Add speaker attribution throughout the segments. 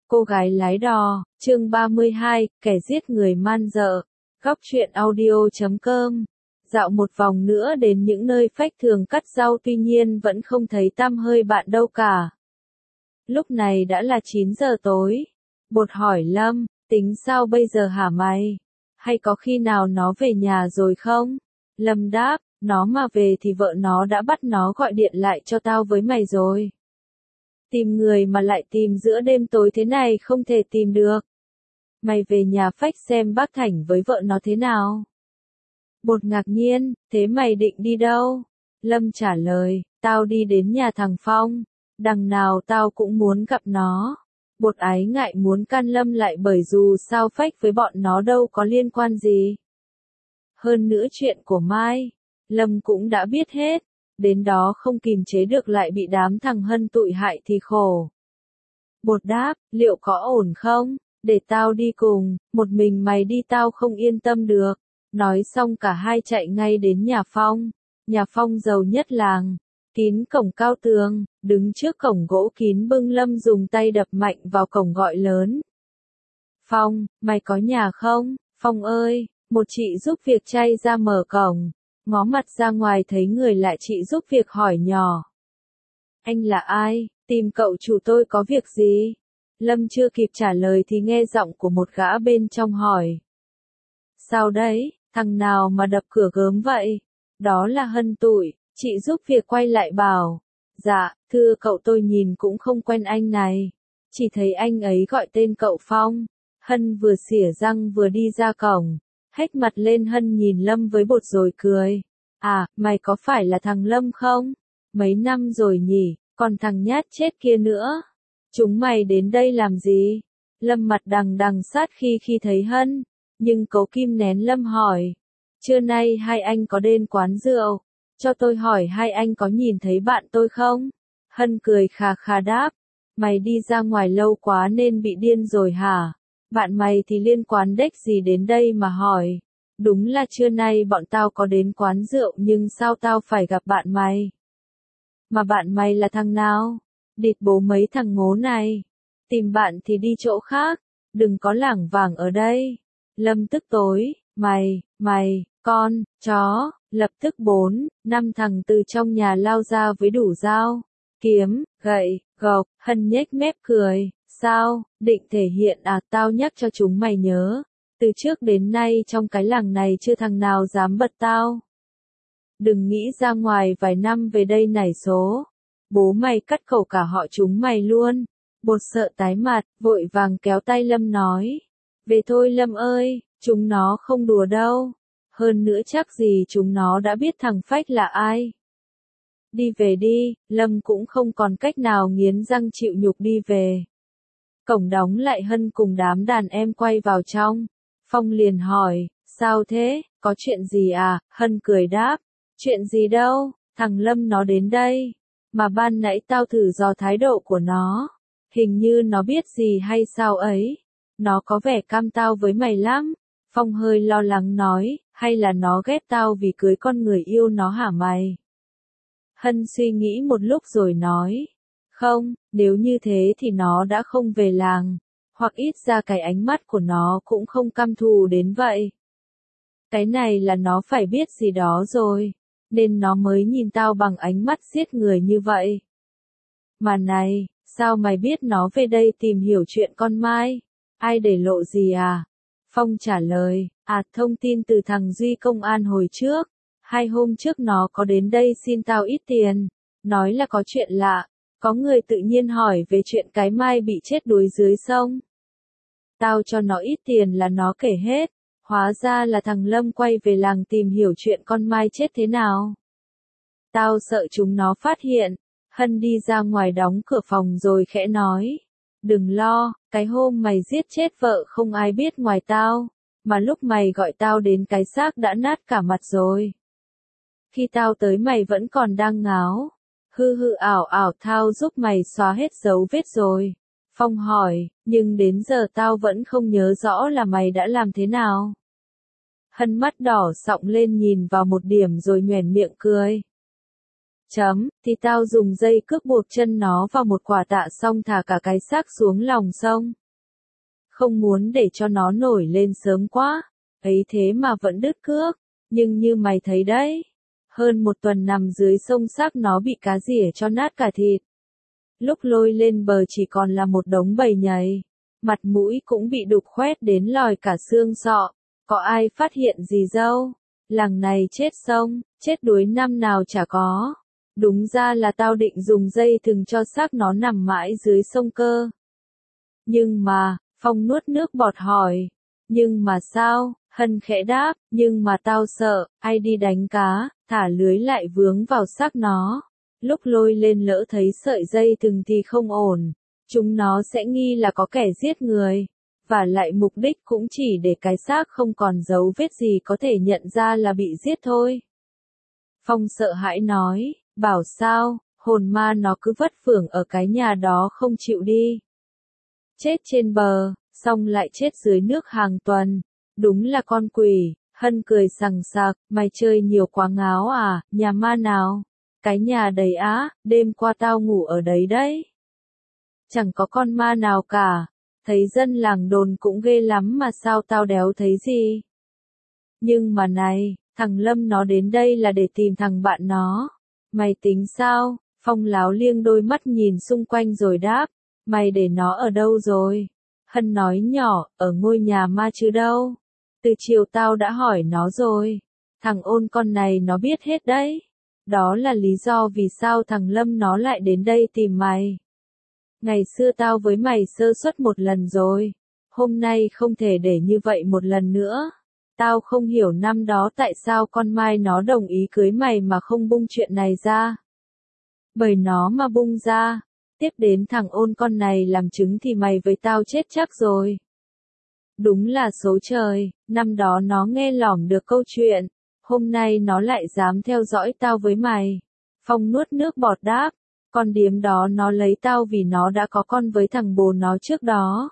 Speaker 1: Cô gái lái đò, chương 32, kẻ giết người man dợ. Góc truyện audio.com. Dạo một vòng nữa đến những nơi Phách thường cắt rau, tuy nhiên vẫn không thấy tăm hơi bạn đâu cả. Lúc này đã là 9 giờ tối. Bột hỏi Lâm, tính sao bây giờ hả mày? Hay có khi nào nó về nhà rồi không? Lâm đáp, nó mà về thì vợ nó đã bắt nó gọi điện lại cho tao với mày rồi. Tìm người mà lại tìm giữa đêm tối thế này không thể tìm được. Mày về nhà Phách xem bác Thành với vợ nó thế nào. Bột ngạc nhiên, thế mày định đi đâu? Lâm trả lời, tao đi đến nhà thằng Phong. Đằng nào tao cũng muốn gặp nó. Bột ái ngại muốn can Lâm lại bởi dù sao Phách với bọn nó đâu có liên quan gì. Hơn nữa chuyện của Mai, Lâm cũng đã biết hết. Đến đó không kìm chế được lại bị đám thằng Hân tụi hại thì khổ. Bột đáp, liệu có ổn không? Để tao đi cùng, một mình mày đi tao không yên tâm được. Nói xong cả hai chạy ngay đến nhà Phong. Nhà Phong giàu nhất làng. Kín cổng cao tường, đứng trước cổng gỗ kín bưng, Lâm dùng tay đập mạnh vào cổng gọi lớn. Phong, mày có nhà không? Phong ơi, một chị giúp việc chay ra mở cổng. Ngó mặt ra ngoài thấy người lạ, chị giúp việc hỏi nhỏ. Anh là ai? Tìm cậu chủ tôi có việc gì? Lâm chưa kịp trả lời thì nghe giọng của một gã bên trong hỏi. Sao đấy, thằng nào mà đập cửa gớm vậy? Đó là Hân tụi, chị giúp việc quay lại bảo. Dạ, thưa cậu, tôi nhìn cũng không quen anh này. Chỉ thấy anh ấy gọi tên cậu Phong. Hân vừa xỉa răng vừa đi ra cổng. Hét mặt lên, Hân nhìn Lâm với bột rồi cười. À, mày có phải là thằng Lâm không? Mấy năm rồi nhỉ, còn thằng nhát chết kia nữa. Chúng mày đến đây làm gì? Lâm mặt đằng đằng sát khi thấy Hân, nhưng cố kim nén Lâm hỏi. Trưa nay hai anh có đến quán rượu? Cho tôi hỏi hai anh có nhìn thấy bạn tôi không? Hân cười khà khà đáp. Mày đi ra ngoài lâu quá nên bị điên rồi hả? Bạn mày thì liên quan đếch gì đến đây mà hỏi. Đúng là trưa nay bọn tao có đến quán rượu, nhưng sao tao phải gặp bạn mày? Mà bạn mày là thằng nào? Địt bố mấy thằng ngố này. Tìm bạn thì đi chỗ khác, đừng có lảng vảng ở đây. Lâm tức tối, mày, con, chó, lập tức 4-5 thằng từ trong nhà lao ra với đủ dao, kiếm, gậy, gộc. Hân nhếch mép cười, sao, định thể hiện à? Tao nhắc cho chúng mày nhớ, từ trước đến nay trong cái làng này chưa thằng nào dám bật tao. Đừng nghĩ ra ngoài vài năm về đây nảy số. Bố mày cắt khẩu cả họ chúng mày luôn. Bột sợ tái mặt, vội vàng kéo tay Lâm nói. Về thôi Lâm ơi, chúng nó không đùa đâu. Hơn nữa chắc gì chúng nó đã biết thằng Phách là ai. Đi về đi, Lâm cũng không còn cách nào, nghiến răng chịu nhục đi về. Cổng đóng lại, Hân cùng đám đàn em quay vào trong. Phong liền hỏi, sao thế, có chuyện gì à? Hân cười đáp, chuyện gì đâu, thằng Lâm nó đến đây. Mà ban nãy tao thử dò thái độ của nó. Hình như nó biết gì hay sao ấy. Nó có vẻ cam tao với mày lắm. Phong hơi lo lắng nói, hay là nó ghét tao vì cưới con người yêu nó hả mày? Hân suy nghĩ một lúc rồi nói, không, nếu như thế thì nó đã không về làng. Hoặc ít ra cái ánh mắt của nó cũng không căm thù đến vậy. Cái này là nó phải biết gì đó rồi, nên nó mới nhìn tao bằng ánh mắt giết người như vậy. Mà này, sao mày biết nó về đây tìm hiểu chuyện con Mai? Ai để lộ gì à? Phong trả lời, thông tin từ thằng Duy công an hồi trước. 2 hôm trước nó có đến đây xin tao ít tiền. Nói là có chuyện lạ. Có người tự nhiên hỏi về chuyện cái Mai bị chết đuối dưới sông. Tao cho nó ít tiền là nó kể hết. Hóa ra là thằng Lâm quay về làng tìm hiểu chuyện con Mai chết thế nào. Tao sợ chúng nó phát hiện. Hân đi ra ngoài đóng cửa phòng rồi khẽ nói. Đừng lo, cái hôm mày giết chết vợ không ai biết ngoài tao. Mà lúc mày gọi tao đến cái xác đã nát cả mặt rồi. Khi tao tới mày vẫn còn đang ngáo. Ảo tao giúp mày xóa hết dấu vết rồi. Phong hỏi, nhưng đến giờ tao vẫn không nhớ rõ là mày đã làm thế nào. Hân mắt đỏ sọng lên nhìn vào một điểm rồi nhoẻn miệng cười. thì tao dùng dây cước buộc chân nó vào một quả tạ xong thả cả cái xác xuống lòng sông. Không muốn để cho nó nổi lên sớm quá, ấy thế mà vẫn đứt cước, nhưng như mày thấy đấy, hơn một tuần nằm dưới sông xác nó bị cá rỉa cho nát cả thịt. Lúc lôi lên bờ chỉ còn là một đống bầy nhầy, mặt mũi cũng bị đục khoét đến lòi cả xương sọ, có ai phát hiện gì đâu, làng này chết sông, chết đuối năm nào chả có. Đúng ra là tao định dùng dây thừng cho xác nó nằm mãi dưới sông cơ. Nhưng mà, Phong nuốt nước bọt hỏi, nhưng mà sao? Hân khẽ đáp, nhưng mà tao sợ, ai đi đánh cá, thả lưới lại vướng vào xác nó. Lúc lôi lên lỡ thấy sợi dây thừng thì không ổn, chúng nó sẽ nghi là có kẻ giết người. Và lại mục đích cũng chỉ để cái xác không còn dấu vết gì có thể nhận ra là bị giết thôi. Phong sợ hãi nói, bảo sao, hồn ma nó cứ vất vưởng ở cái nhà đó không chịu đi. Chết trên bờ, xong lại chết dưới nước hàng tuần. Đúng là con quỷ. Hân cười sằng sặc, mày chơi nhiều quá ngáo à, nhà ma nào? Cái nhà đấy á, đêm qua tao ngủ ở đấy đấy. Chẳng có con ma nào cả. Thấy dân làng đồn cũng ghê lắm mà sao tao đéo thấy gì. Nhưng mà này, thằng Lâm nó đến đây là để tìm thằng bạn nó. Mày tính sao? Phong láo liêng đôi mắt nhìn xung quanh rồi đáp. Mày để nó ở đâu rồi? Hân nói nhỏ, ở ngôi nhà ma chứ đâu. Từ chiều tao đã hỏi nó rồi. Thằng ôn con này nó biết hết đấy. Đó là lý do vì sao thằng Lâm nó lại đến đây tìm mày. Ngày xưa tao với mày sơ suất một lần rồi. Hôm nay không thể để như vậy một lần nữa. Tao không hiểu năm đó tại sao con Mai nó đồng ý cưới mày mà không bung chuyện này ra. Bởi nó mà bung ra, tiếp đến thằng ôn con này làm chứng thì mày với tao chết chắc rồi. Đúng là số trời, năm đó nó nghe lỏm được câu chuyện, hôm nay nó lại dám theo dõi tao với mày. Phong nuốt nước bọt đáp, con điếm đó nó lấy tao vì nó đã có con với thằng bồ nó trước đó.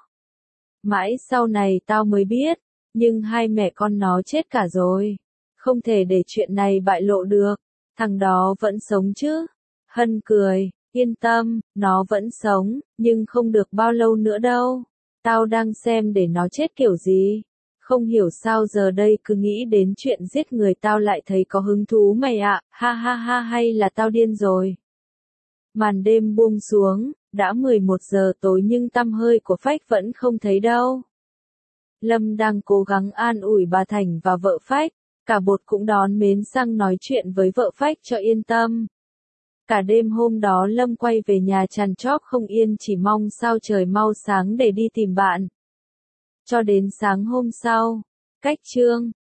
Speaker 1: Mãi sau này tao mới biết, nhưng hai mẹ con nó chết cả rồi. Không thể để chuyện này bại lộ được, thằng đó vẫn sống chứ. Hân cười, yên tâm, nó vẫn sống, nhưng không được bao lâu nữa đâu. Tao đang xem để nó chết kiểu gì. Không hiểu sao giờ đây cứ nghĩ đến chuyện giết người tao lại thấy có hứng thú mày ạ, ha ha ha, hay là tao điên rồi. Màn đêm buông xuống, đã 11 giờ tối nhưng tăm hơi của Phách vẫn không thấy đâu. Lâm đang cố gắng an ủi bà Thành và vợ Phách, cả bột cũng đón mến sang nói chuyện với vợ Phách cho yên tâm. Cả đêm hôm đó Lâm quay về nhà trằn trọc không yên chỉ mong sao trời mau sáng để đi tìm bạn. Cho đến sáng hôm sau, cách trương,